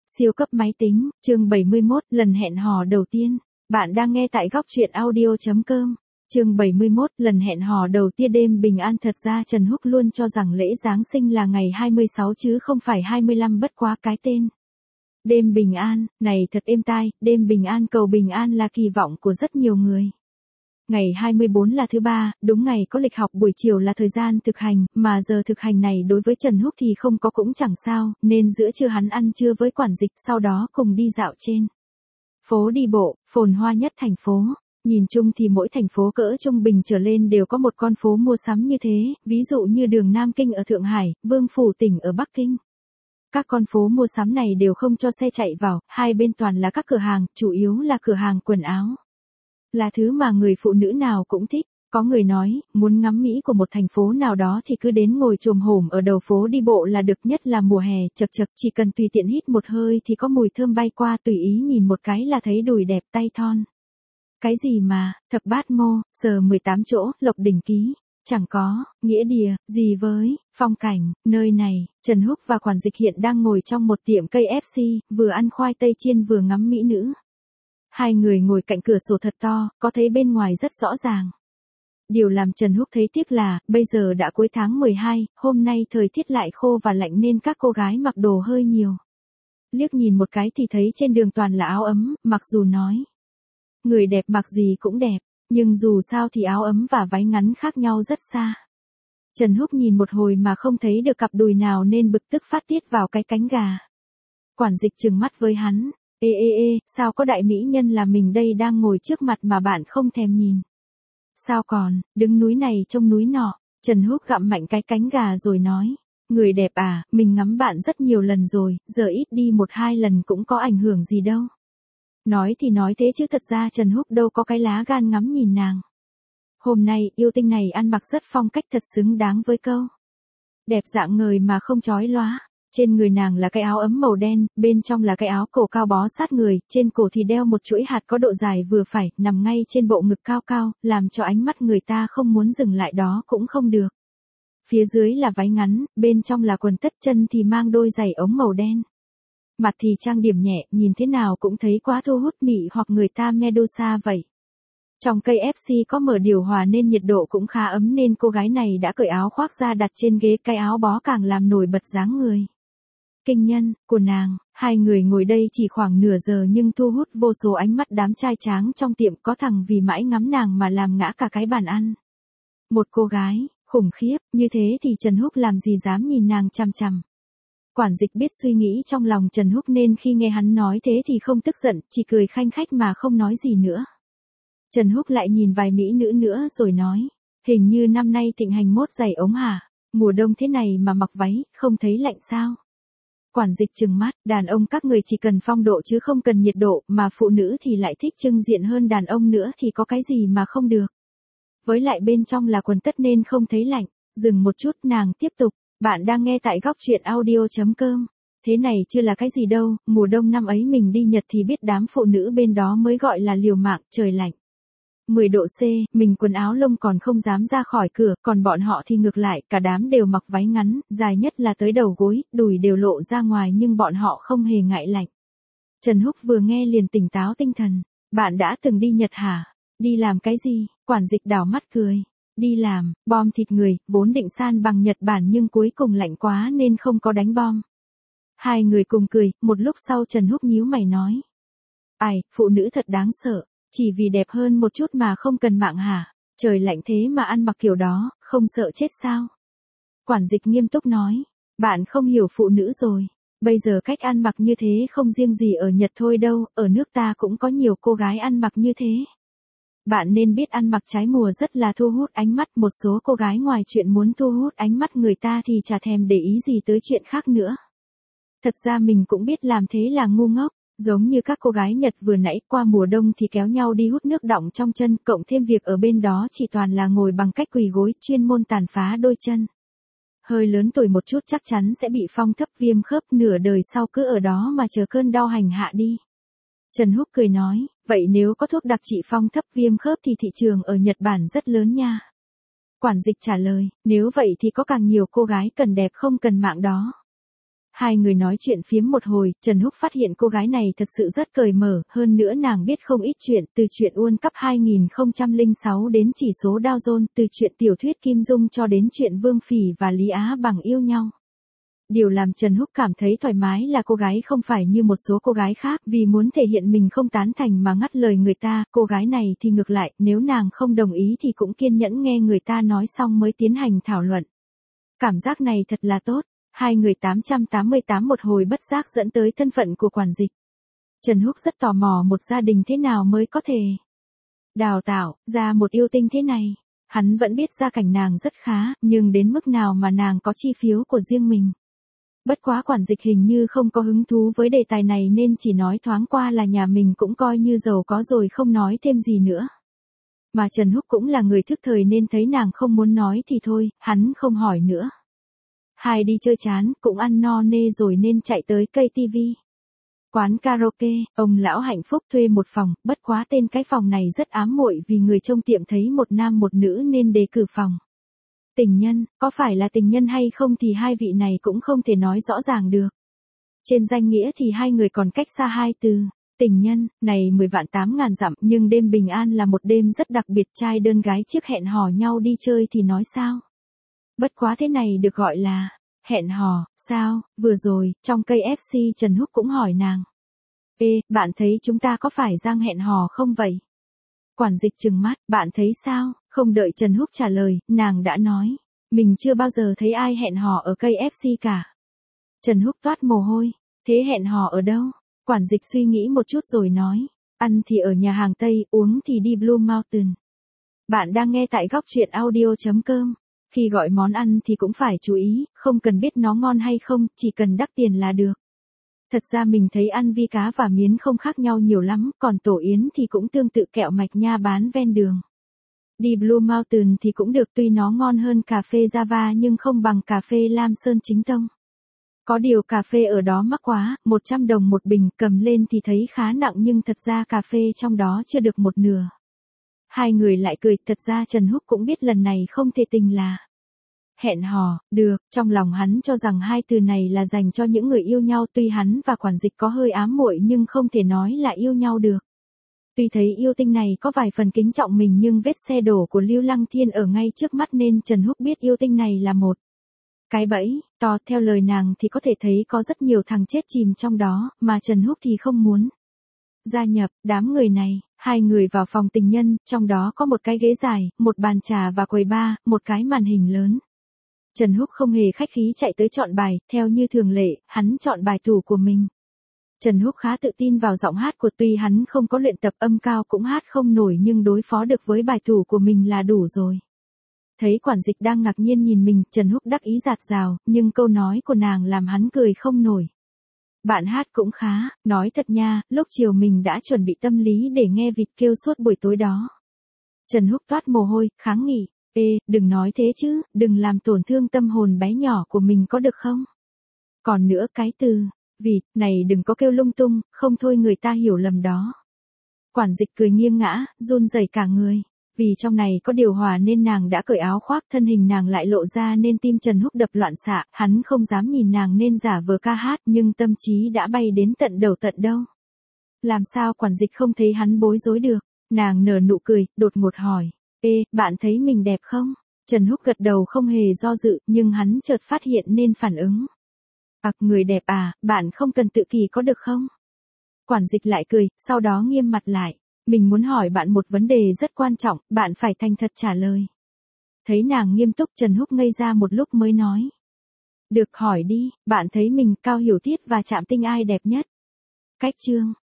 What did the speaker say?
Siêu cấp máy tính, chương 71, lần hẹn hò đầu tiên. Bạn đang nghe tại góc truyện audio.com. Chương 71, lần hẹn hò đầu tiên đêm bình an. Thật ra Trần Húc luôn cho rằng lễ Giáng sinh là ngày 26 chứ không phải 25, bất quá cái tên. Đêm bình an, này thật êm tai, đêm bình an cầu bình an là kỳ vọng của rất nhiều người. Ngày 24 là thứ ba, đúng ngày có lịch học buổi chiều là thời gian thực hành, mà giờ thực hành này đối với Trần Húc thì không có cũng chẳng sao, nên giữa trưa hắn ăn trưa với quản dịch, sau đó cùng đi dạo trên phố đi bộ, phồn hoa nhất thành phố. Nhìn chung thì mỗi thành phố cỡ trung bình trở lên đều có một con phố mua sắm như thế, ví dụ như đường Nam Kinh ở Thượng Hải, Vương Phủ Tỉnh ở Bắc Kinh. Các con phố mua sắm này đều không cho xe chạy vào, hai bên toàn là các cửa hàng, chủ yếu là cửa hàng quần áo. Là thứ mà người phụ nữ nào cũng thích. Có người nói, muốn ngắm mỹ của một thành phố nào đó thì cứ đến ngồi chồm hổm ở đầu phố đi bộ là được, nhất là mùa hè, chật chật, chỉ cần tùy tiện hít một hơi thì có mùi thơm bay qua, tùy ý nhìn một cái là thấy đùi đẹp tay thon. Cái gì mà, thập bát mô, sờ 18 chỗ, lộc đỉnh ký, chẳng có, nghĩa đìa, gì với, phong cảnh, nơi này. Trần Húc và quản dịch hiện đang ngồi trong một tiệm cây KFC, vừa ăn khoai tây chiên vừa ngắm mỹ nữ. Hai người ngồi cạnh cửa sổ thật to, có thấy bên ngoài rất rõ ràng. Điều làm Trần Húc thấy tiếc là, bây giờ đã cuối tháng 12, hôm nay thời tiết lại khô và lạnh nên các cô gái mặc đồ hơi nhiều. Liếc nhìn một cái thì thấy trên đường toàn là áo ấm, mặc dù nói người đẹp mặc gì cũng đẹp, nhưng dù sao thì áo ấm và váy ngắn khác nhau rất xa. Trần Húc nhìn một hồi mà không thấy được cặp đùi nào nên bực tức phát tiết vào cái cánh gà. Quản dịch trừng mắt với hắn, ê, sao có đại mỹ nhân là mình đây đang ngồi trước mặt mà bạn không thèm nhìn. Sao còn, đứng núi này trông núi nọ. Trần Húc gặm mạnh cái cánh gà rồi nói, người đẹp à, mình ngắm bạn rất nhiều lần rồi, giờ ít đi 1-2 lần cũng có ảnh hưởng gì đâu. Nói thì nói thế chứ thật ra Trần Húc đâu có cái lá gan ngắm nhìn nàng. Hôm nay, yêu tinh này ăn mặc rất phong cách, thật xứng đáng với câu đẹp dạng người mà không chói lóa. Trên người nàng là cái áo ấm màu đen, bên trong là cái áo cổ cao bó sát người, trên cổ thì đeo một chuỗi hạt có độ dài vừa phải, nằm ngay trên bộ ngực cao cao, làm cho ánh mắt người ta không muốn dừng lại đó cũng không được. Phía dưới là váy ngắn, bên trong là quần tất, chân thì mang đôi giày ống màu đen. Mặt thì trang điểm nhẹ, nhìn thế nào cũng thấy quá thu hút, mị hoặc người ta Medusa vậy. Trong cây KFC có mở điều hòa nên nhiệt độ cũng khá ấm nên cô gái này đã cởi áo khoác ra đặt trên ghế, cái áo bó càng làm nổi bật dáng người kinh nhân của nàng. Hai người ngồi đây chỉ khoảng nửa giờ nhưng thu hút vô số ánh mắt đám trai tráng trong tiệm, có thằng vì mãi ngắm nàng mà làm ngã cả cái bàn ăn. Một cô gái, khủng khiếp, như thế thì Trần Húc làm gì dám nhìn nàng chằm chằm. Quản dịch biết suy nghĩ trong lòng Trần Húc nên khi nghe hắn nói thế thì không tức giận, chỉ cười khanh khách mà không nói gì nữa. Trần Húc lại nhìn vài mỹ nữ nữa rồi nói, hình như năm nay thịnh hành mốt giày ống hả, mùa đông thế này mà mặc váy, không thấy lạnh sao? Quản dịch trừng mắt, đàn ông các người chỉ cần phong độ chứ không cần nhiệt độ, mà phụ nữ thì lại thích trưng diện hơn đàn ông nữa thì có cái gì mà không được. Với lại bên trong là quần tất nên không thấy lạnh. Dừng một chút, nàng tiếp tục, bạn đang nghe tại góc truyện audio.com. Thế này chưa là cái gì đâu, mùa đông năm ấy mình đi Nhật thì biết đám phụ nữ bên đó mới gọi là liều mạng, trời lạnh 10 độ C, mình quần áo lông còn không dám ra khỏi cửa, còn bọn họ thì ngược lại, cả đám đều mặc váy ngắn, dài nhất là tới đầu gối, đùi đều lộ ra ngoài nhưng bọn họ không hề ngại lạnh. Trần Húc vừa nghe liền tỉnh táo tinh thần, bạn đã từng đi Nhật hả? Đi làm cái gì? Quản dịch đảo mắt cười. Đi làm, bom thịt người, vốn định san bằng Nhật Bản nhưng cuối cùng lạnh quá nên không có đánh bom. Hai người cùng cười, một lúc sau Trần Húc nhíu mày nói. Ai, phụ nữ thật đáng sợ. Chỉ vì đẹp hơn một chút mà không cần mạng hả? Trời lạnh thế mà ăn mặc kiểu đó, không sợ chết sao? Quản dịch nghiêm túc nói, bạn không hiểu phụ nữ rồi. Bây giờ cách ăn mặc như thế không riêng gì ở Nhật thôi đâu, ở nước ta cũng có nhiều cô gái ăn mặc như thế. Bạn nên biết ăn mặc trái mùa rất là thu hút ánh mắt, một số cô gái ngoài chuyện muốn thu hút ánh mắt người ta thì chả thèm để ý gì tới chuyện khác nữa. Thật ra mình cũng biết làm thế là ngu ngốc. Giống như các cô gái Nhật vừa nãy, qua mùa đông thì kéo nhau đi hút nước đọng trong chân, cộng thêm việc ở bên đó chỉ toàn là ngồi bằng cách quỳ gối, chuyên môn tàn phá đôi chân. Hơi lớn tuổi một chút chắc chắn sẽ bị phong thấp viêm khớp, nửa đời sau cứ ở đó mà chờ cơn đau hành hạ đi. Trần Húc cười nói, vậy nếu có thuốc đặc trị phong thấp viêm khớp thì thị trường ở Nhật Bản rất lớn nha. Quản dịch trả lời, nếu vậy thì có càng nhiều cô gái cần đẹp không cần mạng đó. Hai người nói chuyện phiếm một hồi, Trần Húc phát hiện cô gái này thật sự rất cởi mở, hơn nữa nàng biết không ít chuyện, từ chuyện World Cup 2006 đến chỉ số Dow Jones, từ chuyện tiểu thuyết Kim Dung cho đến chuyện Vương Phỉ và Lý Á Bằng yêu nhau. Điều làm Trần Húc cảm thấy thoải mái là cô gái không phải như một số cô gái khác vì muốn thể hiện mình không tán thành mà ngắt lời người ta, cô gái này thì ngược lại, nếu nàng không đồng ý thì cũng kiên nhẫn nghe người ta nói xong mới tiến hành thảo luận. Cảm giác này thật là tốt. Hai người 888 một hồi bất giác dẫn tới thân phận của quản dịch. Trần Húc rất tò mò một gia đình thế nào mới có thể đào tạo ra một yêu tinh thế này. Hắn vẫn biết gia cảnh nàng rất khá, nhưng đến mức nào mà nàng có chi phiếu của riêng mình. Bất quá quản dịch hình như không có hứng thú với đề tài này nên chỉ nói thoáng qua là nhà mình cũng coi như giàu có rồi không nói thêm gì nữa. Mà Trần Húc cũng là người thức thời nên thấy nàng không muốn nói thì thôi, hắn không hỏi nữa. Hai đi chơi chán, cũng ăn no nê rồi nên chạy tới cây tivi. Quán karaoke, ông lão hạnh phúc thuê một phòng, bất quá tên cái phòng này rất ám muội vì người trong tiệm thấy một nam một nữ nên đề cử phòng. Tình nhân, có phải là tình nhân hay không thì hai vị này cũng không thể nói rõ ràng được. Trên danh nghĩa thì hai người còn cách xa hai từ. Tình nhân, này 10 vạn 8 ngàn dặm, nhưng đêm bình an là một đêm rất đặc biệt, trai đơn gái chiếc hẹn hò nhau đi chơi thì nói sao? Bất quá thế này được gọi là hẹn hò, sao? Vừa rồi, trong cây FC Trần Húc cũng hỏi nàng. Ê, bạn thấy chúng ta có phải giang hẹn hò không vậy? Quản dịch trừng mắt, bạn thấy sao? Không đợi Trần Húc trả lời, nàng đã nói. Mình chưa bao giờ thấy ai hẹn hò ở cây FC cả. Trần Húc toát mồ hôi. Thế hẹn hò ở đâu? Quản dịch suy nghĩ một chút rồi nói. Ăn thì ở nhà hàng Tây, uống thì đi Blue Mountain. Bạn đang nghe tại góc truyện audio.com. Khi gọi món ăn thì cũng phải chú ý, không cần biết nó ngon hay không, chỉ cần đắt tiền là được. Thật ra mình thấy ăn vi cá và miến không khác nhau nhiều lắm, còn tổ yến thì cũng tương tự kẹo mạch nha bán ven đường. Đi Blue Mountain thì cũng được, tuy nó ngon hơn cà phê Java nhưng không bằng cà phê Lam Sơn chính tông. Có điều cà phê ở đó mắc quá, 100 đồng một bình, cầm lên thì thấy khá nặng nhưng thật ra cà phê trong đó chưa được một nửa. Hai người lại cười, thật ra Trần Húc cũng biết lần này không thể tình là hẹn hò, được, trong lòng hắn cho rằng hai từ này là dành cho những người yêu nhau, tuy hắn và quản dịch có hơi ám muội nhưng không thể nói là yêu nhau được. Tuy thấy yêu tinh này có vài phần kính trọng mình nhưng vết xe đổ của Lưu Lăng Thiên ở ngay trước mắt nên Trần Húc biết yêu tinh này là một cái bẫy to, theo lời nàng thì có thể thấy có rất nhiều thằng chết chìm trong đó, mà Trần Húc thì không muốn gia nhập đám người này. Hai người vào phòng tình nhân, trong đó có một cái ghế dài, một bàn trà và quầy bar, một cái màn hình lớn. Trần Húc không hề khách khí chạy tới chọn bài, theo như thường lệ, hắn chọn bài tủ của mình. Trần Húc khá tự tin vào giọng hát của, tuy hắn không có luyện tập âm cao cũng hát không nổi nhưng đối phó được với bài tủ của mình là đủ rồi. Thấy quản dịch đang ngạc nhiên nhìn mình, Trần Húc đắc ý rạt rào, nhưng câu nói của nàng làm hắn cười không nổi. Bạn hát cũng khá, nói thật nha, lúc chiều mình đã chuẩn bị tâm lý để nghe vịt kêu suốt buổi tối đó. Trần Húc toát mồ hôi, kháng nghị. Ê, đừng nói thế chứ, đừng làm tổn thương tâm hồn bé nhỏ của mình có được không? Còn nữa cái từ vịt này đừng có kêu lung tung, không thôi người ta hiểu lầm đó. Quản dịch cười nghiêng ngã, run rẩy cả người. Vì trong này có điều hòa nên nàng đã cởi áo khoác, thân hình nàng lại lộ ra nên tim Trần Húc đập loạn xạ, hắn không dám nhìn nàng nên giả vờ ca hát nhưng tâm trí đã bay đến tận đầu tận đâu. Làm sao quản dịch không thấy hắn bối rối được? Nàng nở nụ cười, đột ngột hỏi. Ê, bạn thấy mình đẹp không? Trần Húc gật đầu không hề do dự, nhưng hắn chợt phát hiện nên phản ứng. Người đẹp à, bạn không cần tự kỳ có được không? Quản dịch lại cười, sau đó nghiêm mặt lại. Mình muốn hỏi bạn một vấn đề rất quan trọng, bạn phải thành thật trả lời. Thấy nàng nghiêm túc, Trần Húc ngây ra một lúc mới nói. Được, hỏi đi, bạn thấy mình Cao Hiểu Tiết và Trạm Tinh ai đẹp nhất? Cách chương